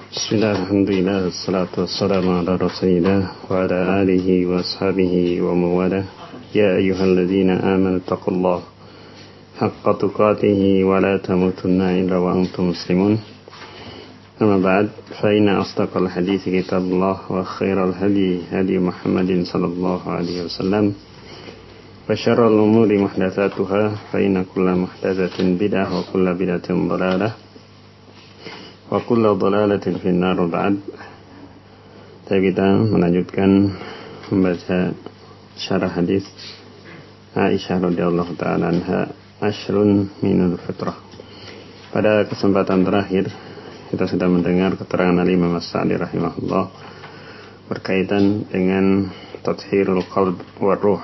Bismillah, alhamdulillah, wassalatu wassalamu ala rasulillah wa ala alihi wa ashabihi wa mawalah. Ya ayyuhalladzina amanu taqullaha haqqa tuqatihi wa la tamutunna illa wa antum muslimun. Amma ba'd, fa inna asdaqal hadithi kitabullah wa khairal hadi Muhammadin sallallahu alaihi wasallam wa syarrul umuri muhdatsatuha fa inna kulla muhdatsatin bid'ah wa kulla bid'atin dhalalah wa kullu dhalalatin finnar. Ba'd. Kita melanjutkan membaca syarah hadis Aisyah radhiyallahu taala anha, ashrun minal fitrah. Pada kesempatan terakhir kita sudah mendengar keterangan Imam As-Sa'di rahimahullah berkaitan dengan tathhirul qalb wa ruh,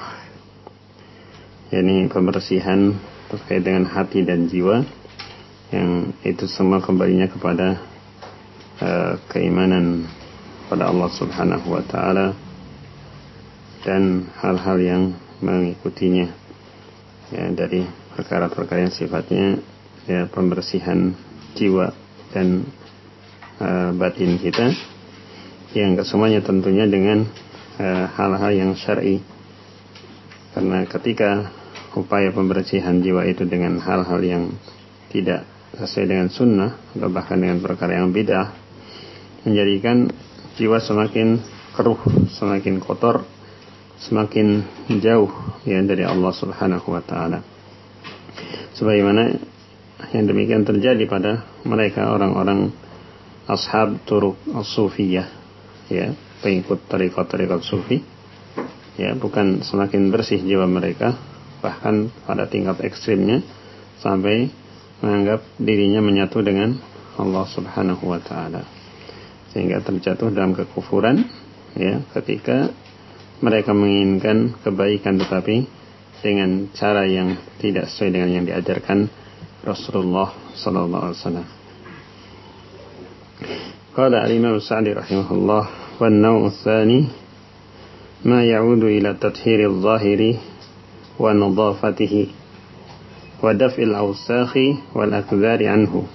yakni pembersihan terkait dengan hati dan jiwa, yang itu semua kembalinya kepada keimanan pada Allah Subhanahu wa taala dan hal-hal yang mengikutinya, ya, dari perkara-perkara yang sifatnya ya pembersihan jiwa dan batin kita, yang kesemuanya tentunya dengan hal-hal yang syar'i. Karena ketika upaya pembersihan jiwa itu dengan hal-hal yang tidak sesuai dengan sunnah atau bahkan dengan perkara yang bid'ah, menjadikan jiwa semakin keruh, semakin kotor, semakin jauh ya dari Allah Subhanahu wa taala. Sebagaimana yang demikian terjadi pada mereka orang-orang ashab turuq as-sufiyah, ya, pengikut tarekat sufi, ya, bukan semakin bersih jiwa mereka, bahkan pada tingkat ekstrimnya sampai menganggap dirinya menyatu dengan Allah Subhanahu wa taala, sehingga terjatuh dalam kekufuran, ya, ketika mereka menginginkan kebaikan tetapi dengan cara yang tidak sesuai dengan yang diajarkan Rasulullah sallallahu alaihi wasallam. Qala al-Imam As-Sa'di rahimahullah, wan naw' ats-tsani ma ya'udu ila tathhir adh-dhahiri wa nadhafatihi wa daf'il awsakhi wal akdhari anhu.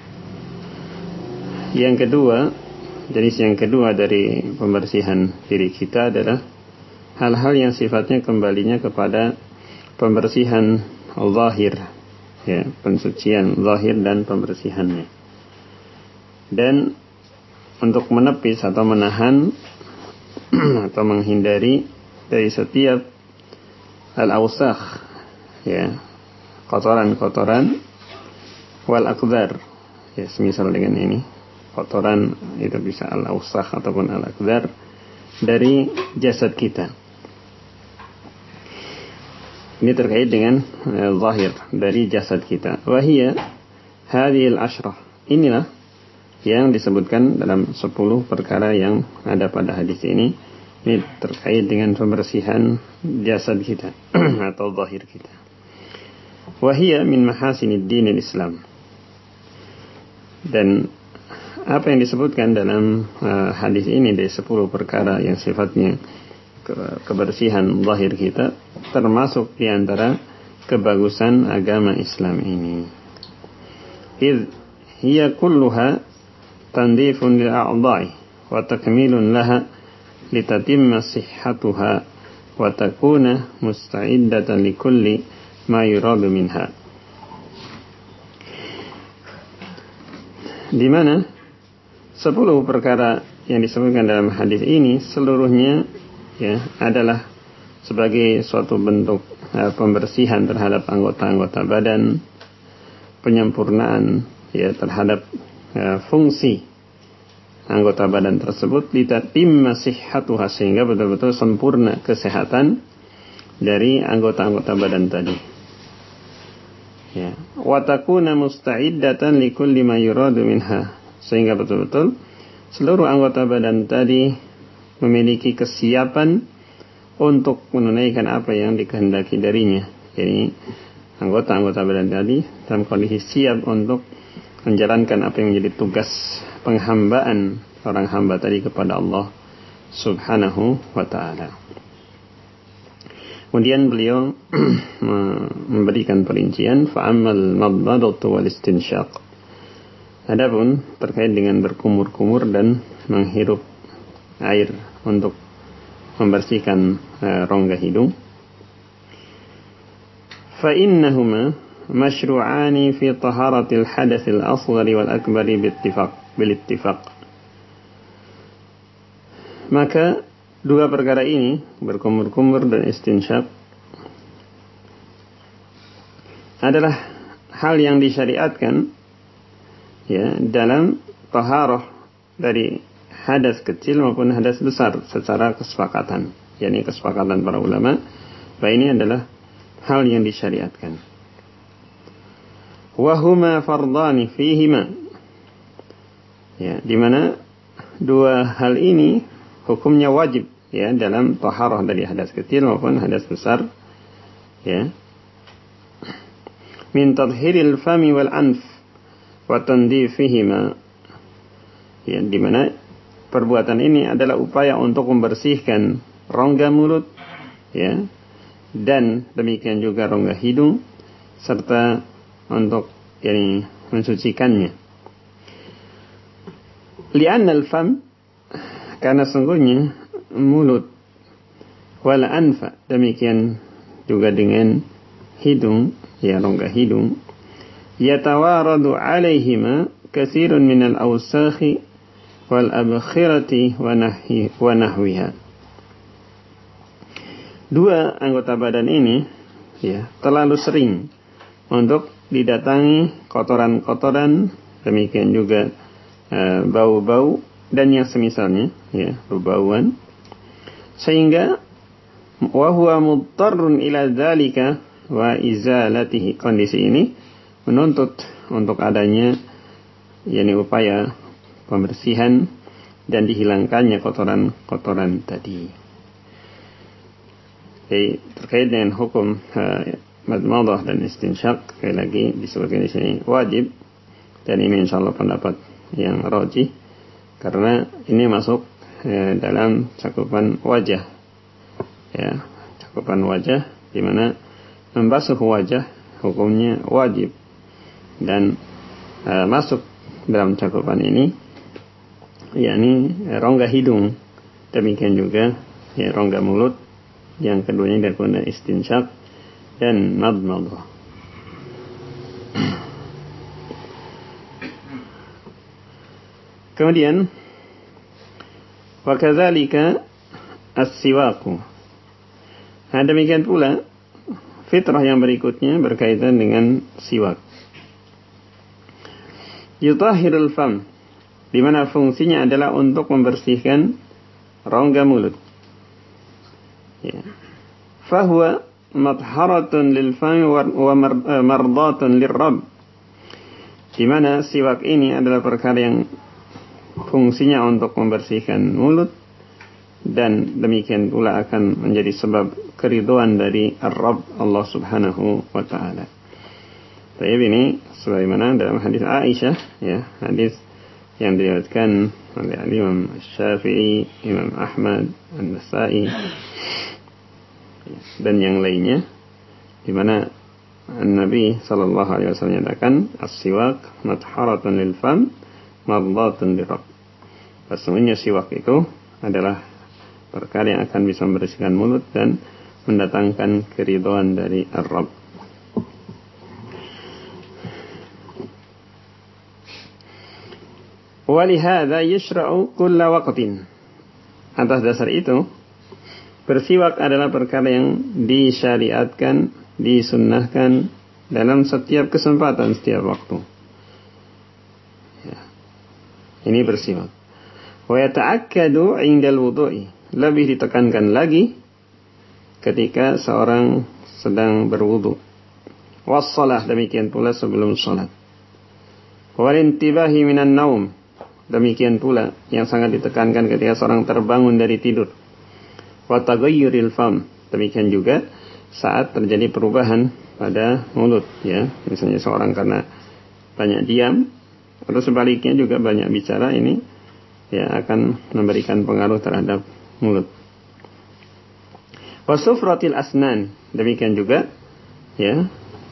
Yang kedua, jenis yang kedua dari pembersihan diri kita adalah hal-hal yang sifatnya kembalinya kepada pembersihan zahir, ya, pensucian zahir dan pembersihannya. Dan untuk menepis atau menahan atau menghindari dari setiap al-awsakh, ya, kotoran-kotoran, wal akdar, ya, semisal dengan ini, kotoran itu bisa al-awsakh ataupun al-akdar dari jasad kita. Ini terkait dengan zahir dari jasad kita. Wahiyya hadhil ashrah, inilah yang disebutkan dalam 10 perkara yang ada pada hadis ini. Ini terkait dengan pembersihan jasad kita atau zahir kita. Wahiyya min mahasinid dinil Islam. Dan apa yang disebutkan dalam hadis ini dari 10 perkara yang sifatnya kebersihan zahir kita, termasuk di antara kebagusan agama Islam ini. Idh hiya kulluha tandifun lil a'dha'i wa takmilun laha litatimma sihhatuha wa takuna musta'iddatan likulli ma yuradu minha. Di mana 10 perkara yang disebutkan dalam hadis ini seluruhnya, ya, adalah sebagai suatu bentuk pembersihan terhadap anggota-anggota badan, penyempurnaan, ya, terhadap fungsi anggota badan tersebut, litatimma sihhatuha, sehingga betul-betul sempurna kesehatan dari anggota-anggota badan tadi. Ya, wa takuna musta'iddatan likulli ma yuradu minha, sehingga betul-betul seluruh anggota badan tadi memiliki kesiapan untuk menunaikan apa yang dikehendaki darinya. Jadi anggota-anggota badan tadi dalam kondisi siap untuk menjalankan apa yang menjadi tugas penghambaan orang hamba tadi kepada Allah Subhanahu wa ta'ala. Kemudian beliau memberikan perincian, fa'ammal madmadatu wal istinsyaq. Adapun terkait dengan berkumur-kumur dan menghirup air untuk membersihkan rongga hidung, fa innahuma mashru'ani fi taharatil hadatsil asghari wal akbari bil ittifaq. Maka dua perkara ini, berkumur-kumur dan istinsyaq, adalah hal yang disyariatkan ya dalam taharah dari hadas kecil maupun hadas besar secara kesepakatan, yakni kesepakatan para ulama bahwa ini adalah hal yang disyariatkan. Wa huma fardani fihima, ya, di mana dua hal ini hukumnya wajib ya dalam taharah dari hadas kecil maupun hadas besar, ya, min tadhhiril fami wal anf wa tandifihima, ya, di mana perbuatan ini adalah upaya untuk membersihkan rongga mulut, ya, dan demikian juga rongga hidung, serta untuk mensucikannya. Li'anna al-fam, karena sungguhnya mulut, wal anfa, demikian juga dengan hidung, ya, rongga hidung, yatawaradu alaihima katsirun minal awsakhi wal abkhirati wa nahwiha. Dua anggota badan ini ya terlalu sering untuk didatangi kotoran-kotoran, demikian juga bau-bau dan yang semisalnya, ya, bau-bauan, sehingga wa huwa mudtarrun ila dzalika wa izalatihi. Kondisi ini menuntut untuk adanya yakni upaya pembersihan dan dihilangkannya kotoran-kotoran tadi. Jadi terkait dengan hukum madmadah dan istinsyaq, sekali lagi disebutkan di sini wajib, dan ini insyaallah pendapat yang rajih karena ini masuk dalam cakupan wajah, ya, cakupan wajah, di mana membasuh wajah hukumnya wajib, dan masuk dalam cakupan ini yakni rongga hidung, demikian juga ya rongga mulut, yang keduanya daripada istinsyaq dan madmadah. Kemudian wa kadzalika as-siwak. Demikian pula fitrah yang berikutnya berkaitan dengan siwak. Yutahhirul fam, di mana fungsinya adalah untuk membersihkan rongga mulut. Ya. Fahuwa matharatun lil fam wa mardatun lirrabb. Di mana siwak ini adalah perkara yang fungsinya untuk membersihkan mulut, dan demikian pula akan menjadi sebab keridhaan dari Ar-Rabb Allah Subhanahu wa taala. Baik, ini sebagaimana dalam hadis Aisyah, ya, hadis yang diriwayatkan oleh Imam Syafi'i, Imam Ahmad, An-Nasa'i dan yang lainnya, di mana Nabi sallallahu alaihi wasallam menyatakan as-siwak matharatun lil fam mardatun lirabb. Sesungguhnya siwak itu adalah perkara yang akan bisa membersihkan mulut dan mendatangkan keridhaan dari Ar-Rabb. Walihada yushra'u kulla waqtin. Atas dasar itu, bersiwak adalah perkara yang disyariatkan, disunnahkan dalam setiap kesempatan, setiap waktu. Ya. Ini bersiwak. Wa yata'akkadu 'indal wudu'i. Lebih ditekankan lagi ketika seorang sedang berwudu. Wassalah, demikian pula sebelum salat. Wal intibahi minan naum. Demikian pula yang sangat ditekankan ketika seorang terbangun dari tidur. Wa taghayyuril fam, demikian juga saat terjadi perubahan pada mulut, ya, misalnya seorang karena banyak diam atau sebaliknya juga banyak bicara, ini ya akan memberikan pengaruh terhadap mulut. Wa sufratil asnan, demikian juga ya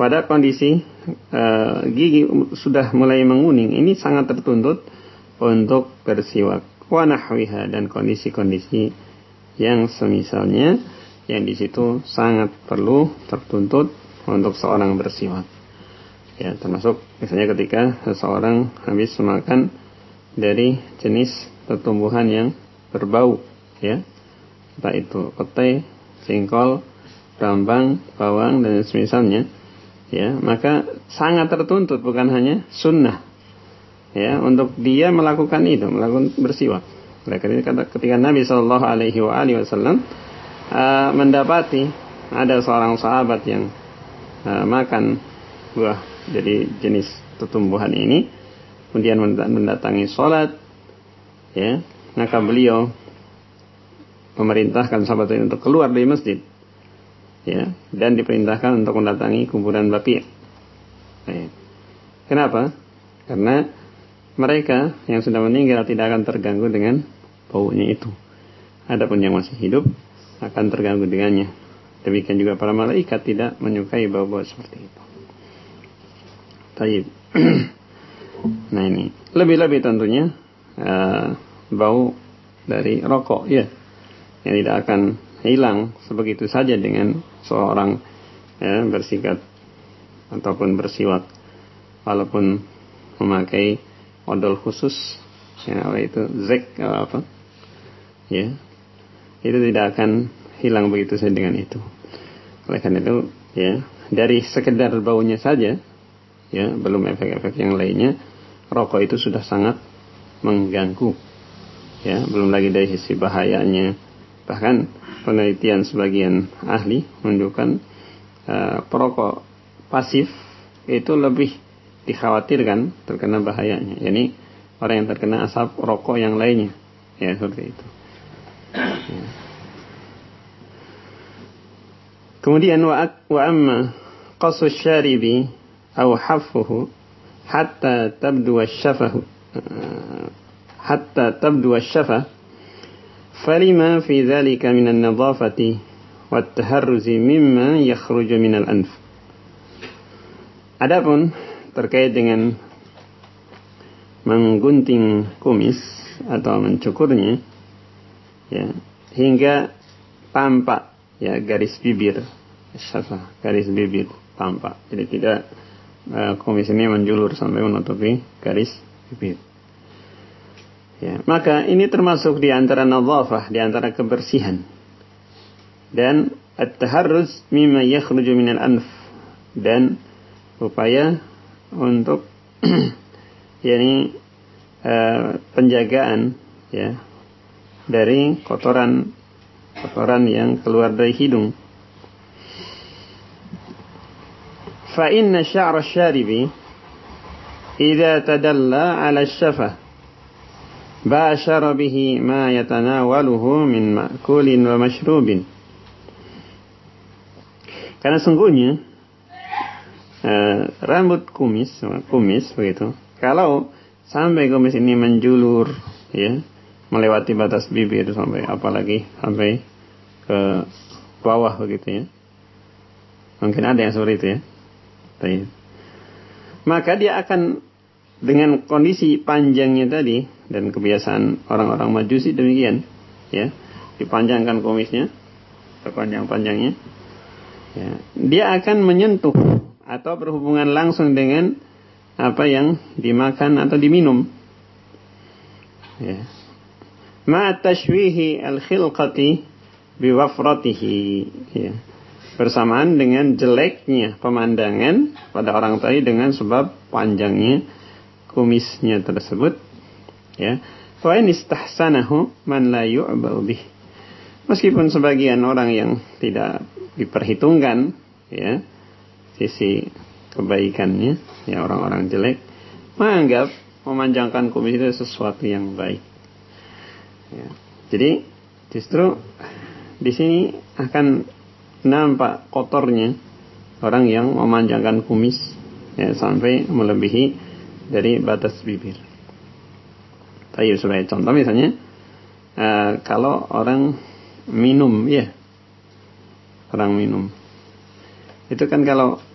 pada kondisi gigi sudah mulai menguning, ini sangat tertuntut untuk bersiwak. Wa nahwiha, dan kondisi-kondisi yang semisalnya, yang di situ sangat perlu tertuntut untuk seorang bersiwak. Ya, termasuk misalnya ketika seseorang habis makan dari jenis tumbuhan yang berbau, ya, entah itu petai, jengkol, brambang, bawang dan semisalnya, ya, maka sangat tertuntut, bukan hanya sunnah, ya, untuk dia melakukan itu, melakukan bersiwak. Oleh karena itu, ketika Nabi Shallallahu Alaihi Wasallam mendapati ada seorang sahabat yang makan buah dari jenis tumbuhan ini, kemudian mendatangi sholat, ya, maka beliau memerintahkan sahabat ini untuk keluar dari masjid, ya, dan diperintahkan untuk mendatangi kuburan Baqi'. Kenapa? Karena mereka yang sudah meninggal tidak akan terganggu dengan baunya itu. Adapun yang masih hidup akan terganggu dengannya. Demikian juga para malaikat tidak menyukai bau-bau seperti itu. Baik. Nah, ini lebih-lebih tentunya bau dari rokok, ya, yang tidak akan hilang sebegitu saja dengan seorang, ya, bersikat ataupun bersiwak, walaupun memakai odol khusus, ya, itu zek apa, ya, itu tidak akan hilang begitu saja dengan itu. Oleh karena itu, ya, dari sekedar baunya saja, ya, belum efek-efek yang lainnya, rokok itu sudah sangat mengganggu, ya, belum lagi dari sisi bahayanya. Bahkan penelitian sebagian ahli menunjukkan perokok pasif itu lebih dikhawatirkan terkena bahayanya, yakni orang yang terkena asap rokok yang lainnya, ya, seperti itu. Ya. Kemudian wa amma qasu syaribi aw haffuhu hatta tabdu asy-syafahu hatta tabdu asy-syafah falima fi dzalika min an-nadhafati wat-taharruzi mimma yakhruju min al-anf. Adapun terkait dengan menggunting kumis atau mencukurnya, ya, hingga tampak, ya, garis bibir, syafah, garis bibir tampak. Jadi tidak kumis ini menjulur sampai menutupi garis bibir. Ya, maka ini termasuk di antara nadhafah, di antara kebersihan. Dan at-taharruz mimma yakhruju minal anf, dan upaya untuk yakni penjagaan, ya, dari kotoran yang keluar dari hidung. Fa inna sya'ra syaribi idza tadalla 'ala asy-syafah bashara bihi ma yatanawaluhu min ma'kulin wa mashrubin. Karena sungguhnya rambut kumis begitu, kalau sampai kumis ini menjulur, ya, melewati batas bibir sampai, apalagi sampai ke bawah begitu, ya, mungkin ada yang seperti itu, ya. Baik. Maka dia akan, dengan kondisi panjangnya tadi dan kebiasaan orang-orang Majusi demikian, ya, dipanjangkan kumisnya sepanjang-panjangnya, ya, dia akan menyentuh atau berhubungan langsung dengan apa yang dimakan atau diminum, ya, ma tashwihi al-khilqati biwafratihi, ya, bersamaan dengan jeleknya pemandangan pada orang tadi dengan sebab panjangnya kumisnya tersebut, ya. Wa in istahsanahu man la yu'ba'u bih. Meskipun sebagian orang yang tidak diperhitungkan, ya, sisi kebaikannya, ya, orang-orang jelek menganggap memanjangkan kumis itu sesuatu yang baik, ya. Jadi justru di sini akan nampak kotornya orang yang memanjangkan kumis, ya, sampai melebihi dari batas bibir. Tapi sebagai contoh misalnya, kalau orang minum, ya, orang minum itu kan kalau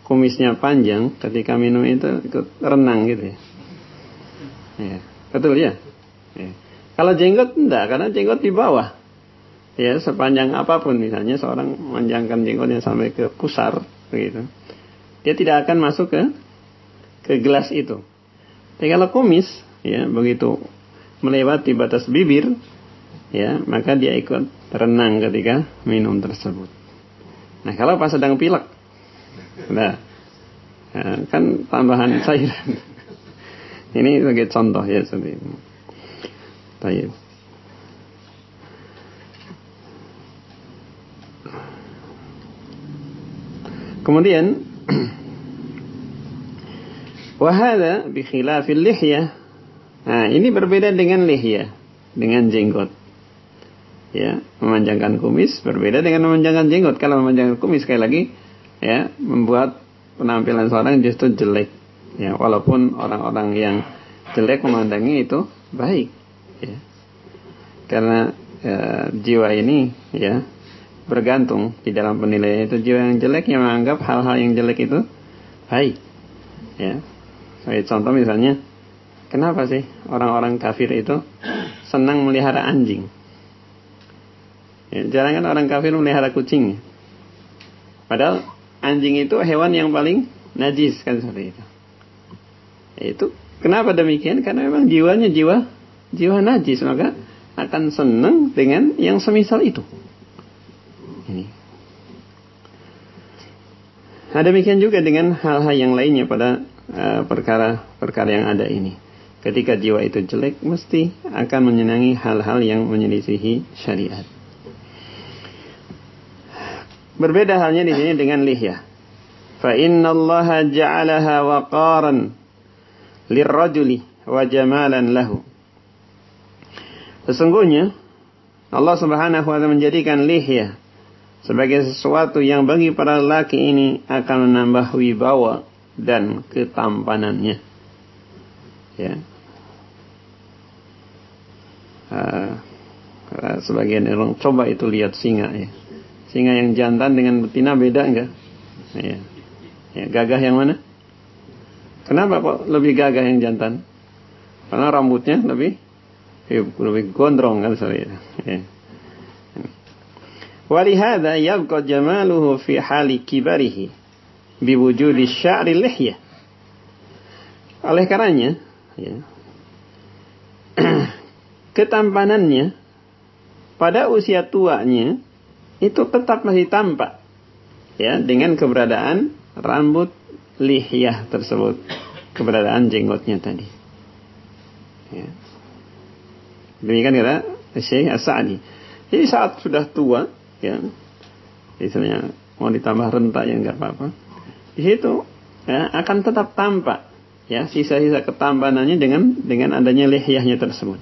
kumisnya panjang, ketika minum itu ikut renang gitu ya. Ya, betul ya? Ya. Kalau jenggot enggak, karena jenggot di bawah. Ya, sepanjang apapun misalnya seorang memanjangkan jenggotnya sampai ke pusar begitu. Dia tidak akan masuk ke gelas itu. Tapi kalau kumis, ya, begitu melewati batas bibir, ya, maka dia ikut renang ketika minum tersebut. Nah, kalau pas sedang pilek, nah, kan tambahan cairan. Ini sebagai contoh ya seperti itu. Baik. Kemudian wahada bi khilafil lihyah. Nah, ini berbeda dengan lihyah, dengan jenggot. Ya, memanjangkan kumis berbeda dengan memanjangkan jenggot. Kalau memanjangkan kumis sekali lagi ya membuat penampilan seorang justru jelek. Ya, walaupun orang-orang yang jelek memandangi itu baik. Ya. Karena jiwa ini ya bergantung di dalam penilaian itu. Jiwa yang jelek yang menganggap hal-hal yang jelek itu baik. Ya. Sebagai contoh misalnya, kenapa sih orang-orang kafir itu senang melihara anjing? Ya, jarang kan orang kafir melihara kucing. Padahal anjing itu hewan yang paling najis kan seperti itu. Itu kenapa demikian? Karena memang jiwanya jiwa najis, maka akan senang dengan yang semisal itu. Ini. Nah, demikian juga dengan hal-hal yang lainnya pada perkara-perkara yang ada ini. Ketika jiwa itu jelek, mesti akan menyenangi hal-hal yang menyelisihi syariat. Berbeda halnya di sini dengan lihyah. Fa innallaha ja'alaha waqaran lirrajuli wa jamalan lahu. Sesungguhnya Allah Subhanahu wa taala menjadikan lihyah sebagai sesuatu yang bagi para lelaki ini akan menambah wibawa dan ketampanannya. Ya. Sebagian orang coba itu lihat singa ya. Singa yang jantan dengan betina beda enggak? Ya. Ya, gagah yang mana? Kenapa kok lebih gagah yang jantan? Karena rambutnya lebih gondrong kan soalnya. Ya. Walihada yabqa jamaluhu fi hali kibarihi biwujudi sya'ri lihyah. Oleh karenanya, ya, ketampanannya pada usia tuanya itu tetap masih tampak, ya, dengan keberadaan rambut lihyah tersebut, keberadaan jenggotnya tadi. Ya. Demikian kata Syekh As-Sa'di. Jadi saat sudah tua, ya, misalnya mau ditambah rentak ya nggak apa-apa. Di situ ya, akan tetap tampak, ya, sisa-sisa ketampanannya dengan adanya lihyahnya tersebut.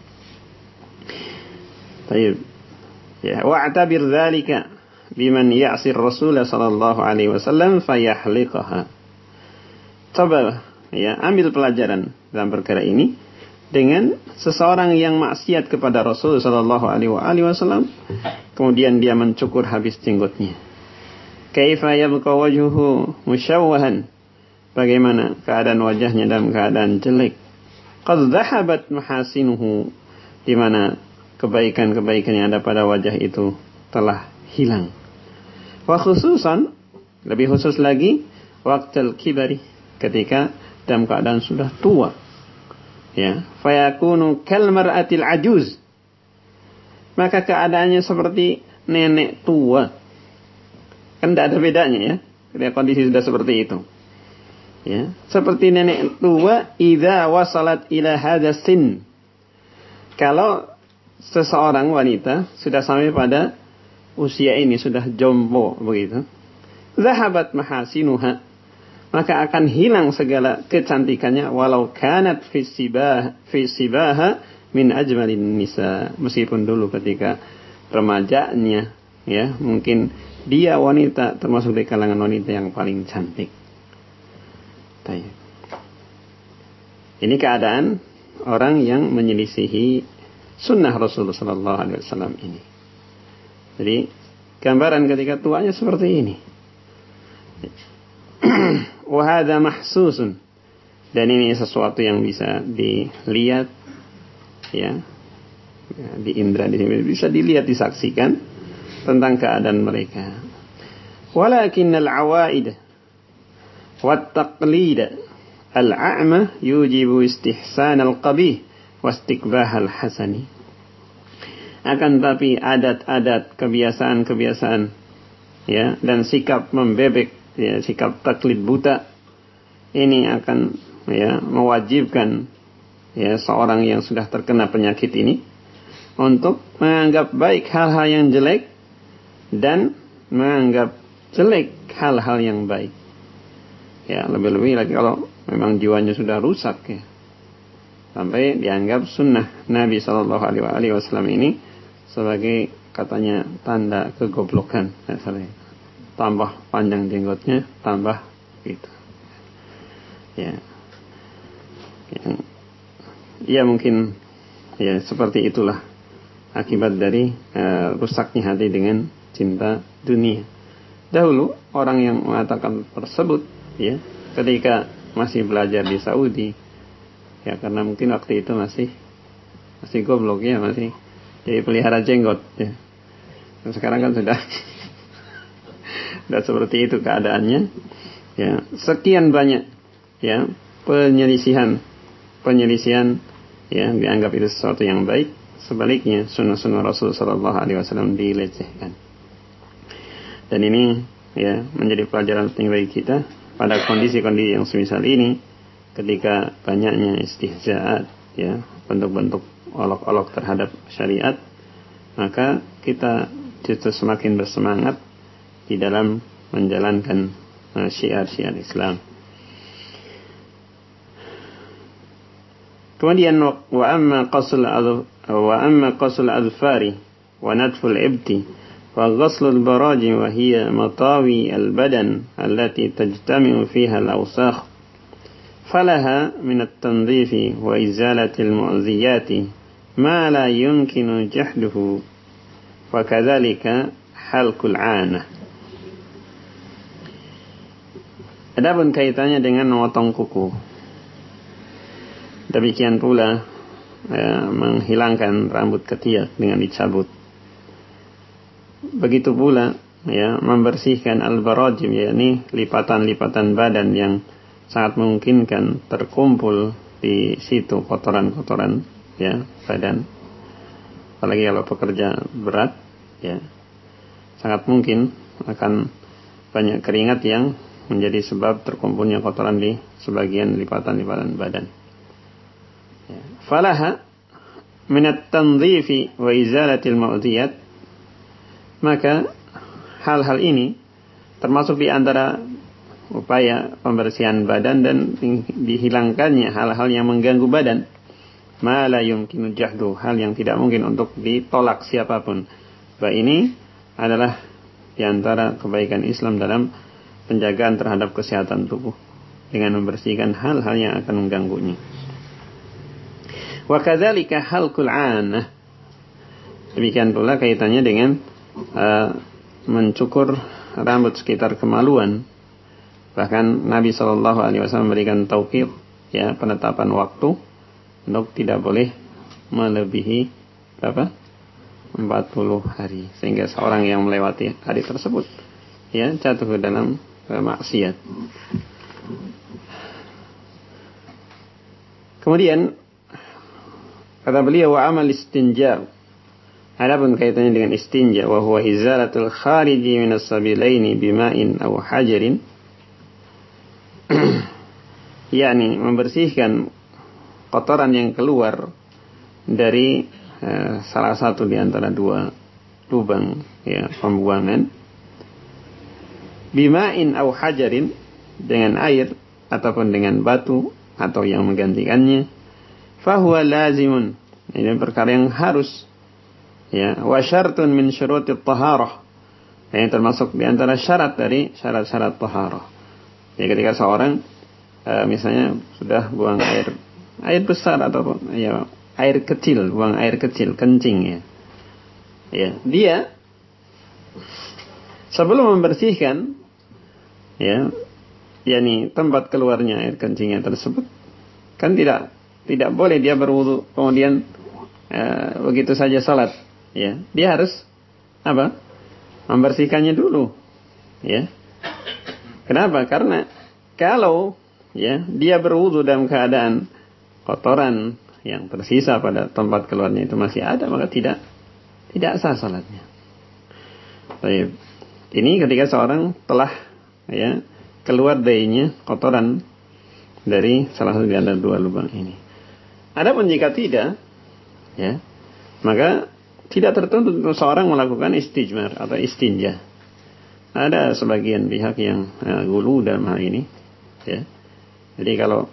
Baik. Ya, wa'tabir dzalika biman ya'sir Rasul sallallahu alaihi wasallam fayahliqaha. Coba ya, ambil pelajaran dalam perkara ini dengan seseorang yang maksiat kepada Rasul sallallahu alaihi wasallam kemudian dia mencukur habis jenggotnya. Kaifa yabqa wajhuhu musyawwahan? Bagaimana keadaan wajahnya dalam keadaan jelek? Qad dhahabat mahasinuhu, di mana kebaikan-kebaikan yang ada pada wajah itu telah hilang. Wa khususan, lebih khusus lagi, waqtal kibari, ketika dalam keadaan sudah tua. Ya, fayakunu kal mar'atil ajuz. Maka keadaannya seperti nenek tua. Kan tidak ada bedanya ya, ketika kondisi sudah seperti itu. Ya, seperti nenek tua idza wasalat ila hadzal sin. Kalau seseorang wanita sudah sampai pada usia ini, sudah jompo begitu, zahabat mahasinuha, maka akan hilang segala kecantikannya, walau kanat fi sibaha min ajmalin nisa, meskipun dulu ketika remajanya ya mungkin dia wanita termasuk di kalangan wanita yang paling cantik. Ini keadaan orang yang menyelisihi sunnah Rasulullah sallallahu alaihi wasallam ini. Jadi gambaran ketika tuanya seperti ini. Wa hadza mahsusun, dan ini sesuatu yang bisa dilihat, ya, di indra, bisa dilihat, disaksikan tentang keadaan mereka. Walakinnal awaid wat taqlid al-a'ma yujibu istihsan al-qabih wa istiqbah al-hasani. Akan tapi adat-adat, kebiasaan-kebiasaan, ya, dan sikap membebek, ya, sikap taklid buta ini akan, ya, mewajibkan, ya, seorang yang sudah terkena penyakit ini untuk menganggap baik hal-hal yang jelek dan menganggap jelek hal-hal yang baik. Ya, lebih-lebih lagi kalau memang jiwanya sudah rusak, ya, sampai dianggap sunnah Nabi SAW ini sebagai, katanya, tanda kegoblokan. Tambah panjang jenggotnya, tambah gitu. Ya, ya mungkin, ya, seperti itulah akibat dari rusaknya hati dengan cinta dunia. Dahulu orang yang mengatakan tersebut, ya, ketika masih belajar di Saudi, ya, karena mungkin waktu itu masih goblok, ya, masih jadi pelihara jenggot, ya. Dan sekarang kan sudah seperti itu keadaannya, ya. Sekian banyak, ya, penyelisihan, ya, dianggap itu sesuatu yang baik. Sebaliknya sunnah-sunnah Rasul sallallahu alaihi wasallam dilecehkan. Dan ini, ya, menjadi pelajaran penting bagi kita pada kondisi-kondisi yang semisal ini, ketika banyaknya istihzaat, ya, bentuk-bentuk olok-olok terhadap syariat, maka kita justru semakin bersemangat di dalam menjalankan syiar-syiar Islam. Kemudian wa amma qasul al-fari wa natful ibti wa ghaslul barajim wa hiya matawi al-badan allati tajtami'u fiha al-awsakh falaha min at-tanzifi wa izalati al-mu'ziyati ma la yumkinu jahduhu wa kadzalika halqul 'anah. Adapun kaitannya dengan memotong kuku, demikian pula, ya, menghilangkan rambut ketiak dengan dicabut. Begitu pula, ya, membersihkan al-barajim, yakni lipatan-lipatan badan yang sangat memungkinkan terkumpul di situ kotoran-kotoran, ya, badan. Apalagi kalau pekerja berat, ya, sangat mungkin akan banyak keringat yang menjadi sebab terkumpulnya kotoran di sebagian lipatan-lipatan badan. Ya. Falaha minat tanzifi wa izalatil ma'udiyat, maka hal-hal ini termasuk di antara upaya pembersihan badan dan dihilangkannya hal-hal yang mengganggu badan. Ma la yumkinu jahdu, hal yang tidak mungkin untuk ditolak siapapun. Bahwa ini adalah di antara kebaikan Islam dalam penjagaan terhadap kesehatan tubuh dengan membersihkan hal-hal yang akan mengganggunya. Wa kadzalika halqul 'anah, demikian pula kaitannya dengan mencukur rambut sekitar kemaluan. Bahkan Nabi SAW memberikan tauqid, ya, penetapan waktu untuk tidak boleh melebihi berapa? 40 hari, sehingga seorang yang melewati hari tersebut, ya, jatuh ke dalam maksiat. Kemudian kata beliau, wa amal istinja, adapun kaitannya dengan istinja, wa huwa izalatul khariji minas sabilaini bima'in aw hajarin, yakni membersihkan kotoran yang keluar dari salah satu di antara dua lubang, ya, pembuangan, bima'in aw hajarin, dengan air ataupun dengan batu atau yang menggantikannya, fahuwa lazimun, ini perkara yang harus, ya, wa syartun min syurutit taharah, yang termasuk di antara syarat dari syarat-syarat taharah. Ya, ketika seorang misalnya sudah buang air besar atau, ya, air kecil, buang air kecil, kencing, ya. Ya, dia sebelum membersihkan, ya, yakni tempat keluarnya air kencingnya tersebut, kan tidak boleh dia berwudu kemudian begitu saja salat, ya. Dia harus apa? Membersihkannya dulu, ya. Kenapa? Karena kalau ya dia berwudu dalam keadaan kotoran yang tersisa pada tempat keluarnya itu masih ada, maka tidak sah salatnya. Baik. Ini ketika seorang telah ya keluar darinya kotoran dari salah satu di antara dua lubang ini. Adapun jika tidak, ya, maka tidak tertuntut untuk seorang melakukan istijmar atau istinja. Ada sebagian pihak yang gulu dalam hal ini, ya. Jadi kalau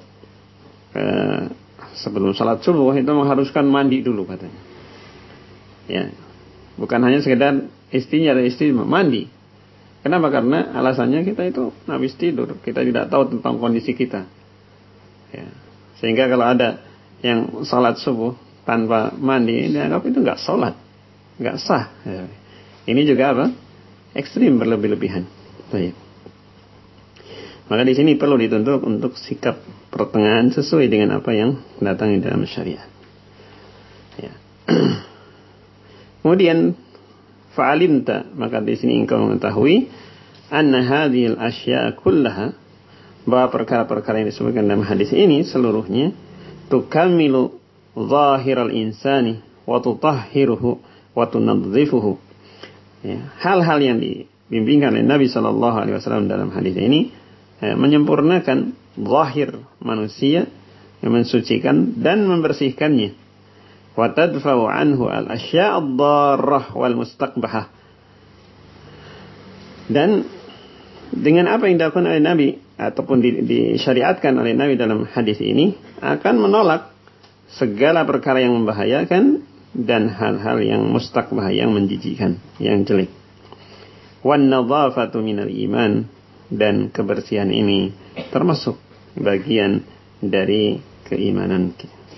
sebelum salat subuh itu mengharuskan mandi dulu katanya. Ya, bukan hanya sekedar istinja atau istijmar, mandi. Kenapa? Karena alasannya kita itu habis tidur, kita tidak tahu tentang kondisi kita. Ya. Sehingga kalau ada yang salat subuh tanpa mandi, dianggap itu nggak salat, nggak sah. Ya. Ini juga apa? Ekstrim, berlebih-lebihan. Baik. Maka di sini perlu dituntut untuk sikap pertengahan sesuai dengan apa yang datang di dalam syariat. Ya. Kemudian fa'alimta, maka di sini engkau mengetahui anna hadhil asya kullaha, bahwa perkara-perkara yang disebutkan dalam hadis ini seluruhnya tukammilu zahiral insani wa tutahhiruhu wa tunadhifuhu. Ya, hal-hal yang dibimbingkan oleh Nabi sallallahu alaihi wasallam dalam hadis ini menyempurnakan zahir manusia, yang mensucikan dan membersihkannya. Wa tadfa'u anhu al-asya' ad-darrah wal mustaqbahah. Dan dengan apa yang dilakukan oleh Nabi ataupun disyariatkan oleh Nabi dalam hadis ini akan menolak segala perkara yang membahayakan dan hal-hal yang mustaqbah, yang menjijikkan, yang jelek. Wan nadhafatu minal iman, dan kebersihan ini termasuk bagian dari keimanan.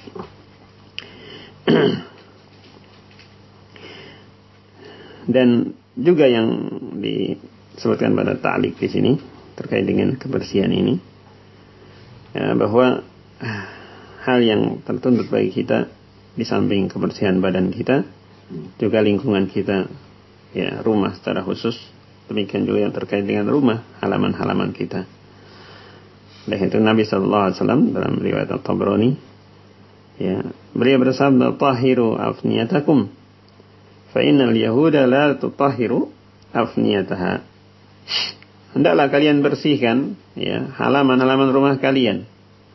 Dan juga yang disebutkan pada ta'liq di sini terkait dengan kebersihan ini, ya, bahwa hal yang tertuntut bagi kita di samping kebersihan badan kita, juga lingkungan kita, ya, rumah secara khusus, demikian juga yang terkait dengan rumah, halaman-halaman kita. Dan itu Nabi sallallahu alaihi wasallam dalam riwayat At-Tabrani, ya, beliau bersabda, "Tahiru afniyatakum, fa innal yahuda la tutahhiru afniyataha." Hendaklah kalian bersihkan, ya, halaman-halaman rumah kalian.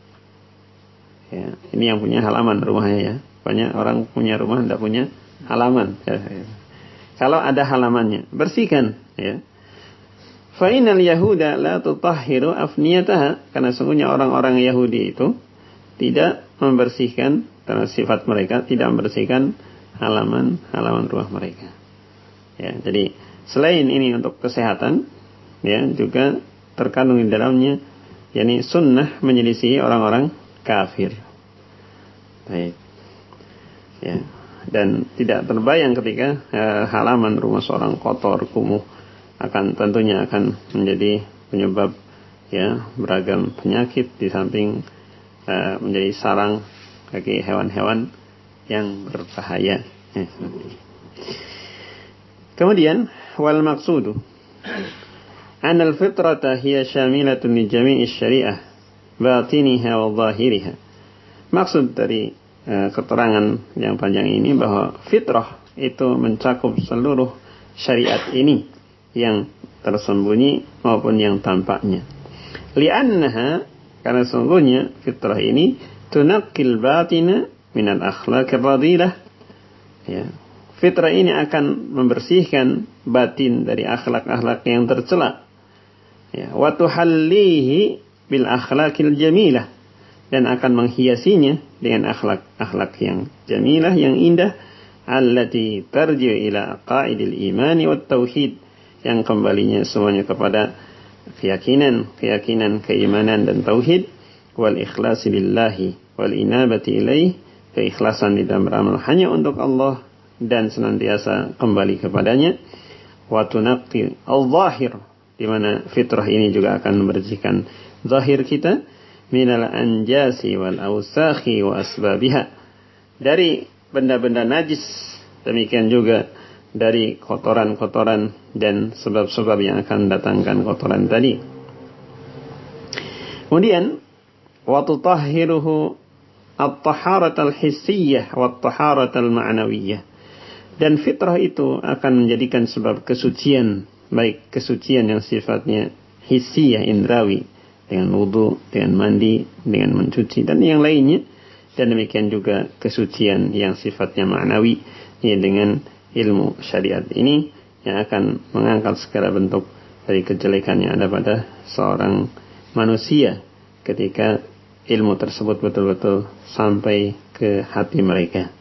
Ya, ini yang punya halaman rumahnya, ya. Banyak orang punya rumah tidak punya halaman. Ya. Kalau ada halamannya, bersihkan. Ya. Fa innal yahuda la tutahhiru afniyataha, karena sungguhnya orang-orang Yahudi itu tidak membersihkan, karena sifat mereka tidak membersihkan halaman rumah mereka. Ya, jadi selain ini untuk kesehatan, ya, juga terkandung di dalamnya, yakni sunnah menyelisihi orang-orang kafir. Baik. Ya, dan tidak terbayang ketika halaman rumah seorang kotor, kumuh, tentunya akan menjadi penyebab, ya, beragam penyakit, di samping menjadi sarang bagi hewan-hewan yang berbahaya. Kemudian wal maqsudu anna al-fitrata hiya syamilatun li jami'i syari'ah batiniha wa zahiriha. Maksud dari keterangan yang panjang ini bahwa fitrah itu mencakup seluruh syariat ini, yang tersembunyi maupun yang tampaknya. Li'annaha, karena sungguhnya fitrah ini tunaqqil batina minal akhlaqir radilah. Ya, fitrah ini akan membersihkan batin dari akhlak-akhlak yang tercela. Ya, wa tuhallihi bil akhlaqil jamilah, dan akan menghiasinya dengan akhlak-akhlak yang jamilah, yang indah, allati tarji'u ila aqaidil imani wat tauhid, yang kembalinya semuanya kepada keyakinan, keimanan dan tauhid, wal ikhlasi lillahi wal inabati ilaih, keikhlasan di dalam beramal hanya untuk Allah dan senantiasa kembali kepadanya, wa tunaqqi al-zahir, di mana fitrah ini juga akan membersihkan zahir kita, minal anjasi wal awsakhi wa asbabiha, dari benda-benda najis, demikian juga dari kotoran-kotoran dan sebab-sebab yang akan mendatangkan kotoran tadi. Kemudian wa tutahhiruhu at-taharatal hissiyah wa at-taharatal ma'nawiyyah, dan fitrah itu akan menjadikan sebab kesucian, baik kesucian yang sifatnya hissiyah, indrawi, dengan wudu, dengan mandi, dengan mencuci dan yang lainnya, dan demikian juga kesucian yang sifatnya ma'nawi, ya, dengan ilmu syariat ini yang akan mengangkat segala bentuk dari kejelekan yang ada pada seorang manusia ketika ilmu tersebut betul-betul sampai ke hati mereka.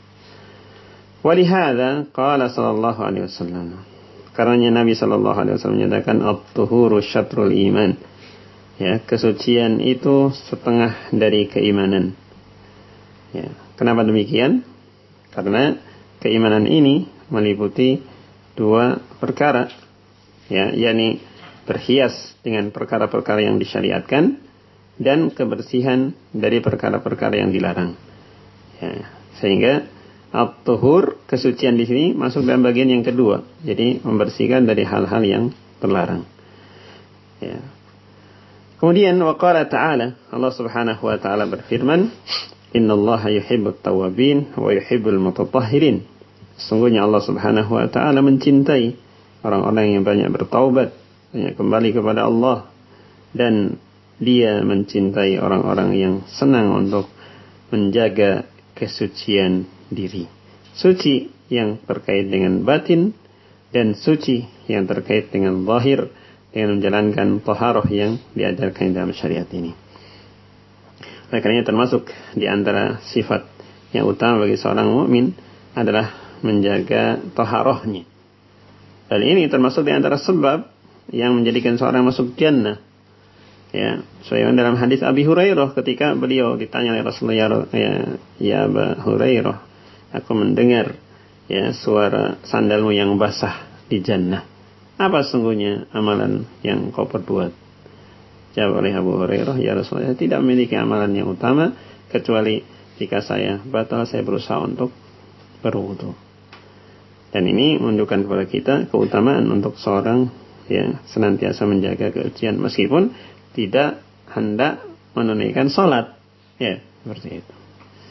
Walihada qala sallallahu alaihi wasallam, karena Nabi sallallahu alaihi wasallam menyatakan at-tuhuru syatrul iman, ya, kesucian itu setengah dari keimanan. Ya, kenapa demikian? Karena keimanan ini meliputi dua perkara, ya, yakni berhias dengan perkara-perkara yang disyariatkan dan kebersihan dari perkara-perkara yang dilarang. Ya, sehingga at-tuhur, kesucian di sini masuk dalam bagian yang kedua, jadi membersihkan dari hal-hal yang terlarang. Ya. Kemudian waqala ta'ala, Allah Subhanahu wa taala berfirman, innallaha yuhibbut tawwabin wa yuhibbul mutatahhirin. Sesungguhnya Allah Subhanahu wa taala mencintai orang-orang yang banyak bertaubat, banyak kembali kepada Allah, dan Dia mencintai orang-orang yang senang untuk menjaga kesucian diri. Suci yang terkait dengan batin dan suci yang terkait dengan zahir, dengan menjalankan taharah yang diajarkan dalam syariat ini. Oleh karena termasuk di antara sifat yang utama bagi seorang mukmin adalah menjaga taharahnya. Dan ini termasuk di antara sebab yang menjadikan seorang masuk jannah. Ya, sebagaimana dalam hadis Abi Hurairah ketika beliau ditanya oleh Rasulullah, ya Abu Hurairah, aku mendengar, ya, suara sandalmu yang basah di jannah. Apa sesungguhnya amalan yang kau perbuat? Jawab oleh Abu Hurairah, ya Rasulullah, tidak memiliki amalan yang utama kecuali jika saya batal, saya berusaha untuk berwudu. Dan ini menunjukkan kepada kita keutamaan untuk seorang yang senantiasa menjaga kesucian meskipun tidak hendak menunaikan salat. Ya, seperti itu.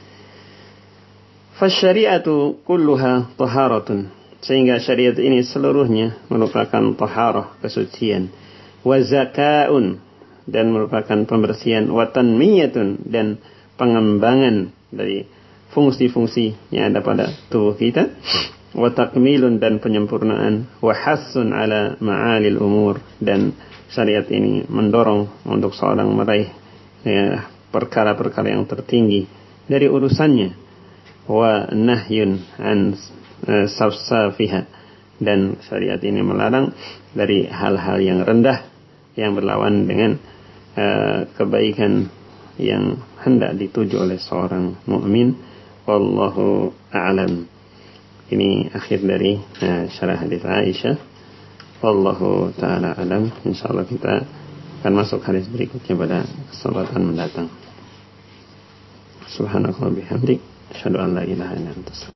Fasyari'atu kulluha taharatun. Sehingga syariat ini seluruhnya merupakan taharah, kesucian. Wa zaka'un, dan merupakan pembersihan. Wa tanmiyatun, dan pengembangan dari fungsi-fungsi yang ada pada tubuh kita. Wa takmilun, dan penyempurnaan. Wa hassun ala ma'alil umur, dan syariat ini mendorong untuk seorang meraih, ya, perkara-perkara yang tertinggi dari urusannya. Wa nahyun an safsafiha, dan syariat ini melarang dari hal-hal yang rendah yang berlawan dengan kebaikan yang hendak dituju oleh seorang mukmin. Wallahu a'lam. Ini akhir dari syarah hadis Aisyah. Wallahu ta'ala alam. InsyaAllah kita akan masuk hadis berikutnya pada kesempatan mendatang. Subhanakallah bihamdik, asyhadu an la ilaha illa anta.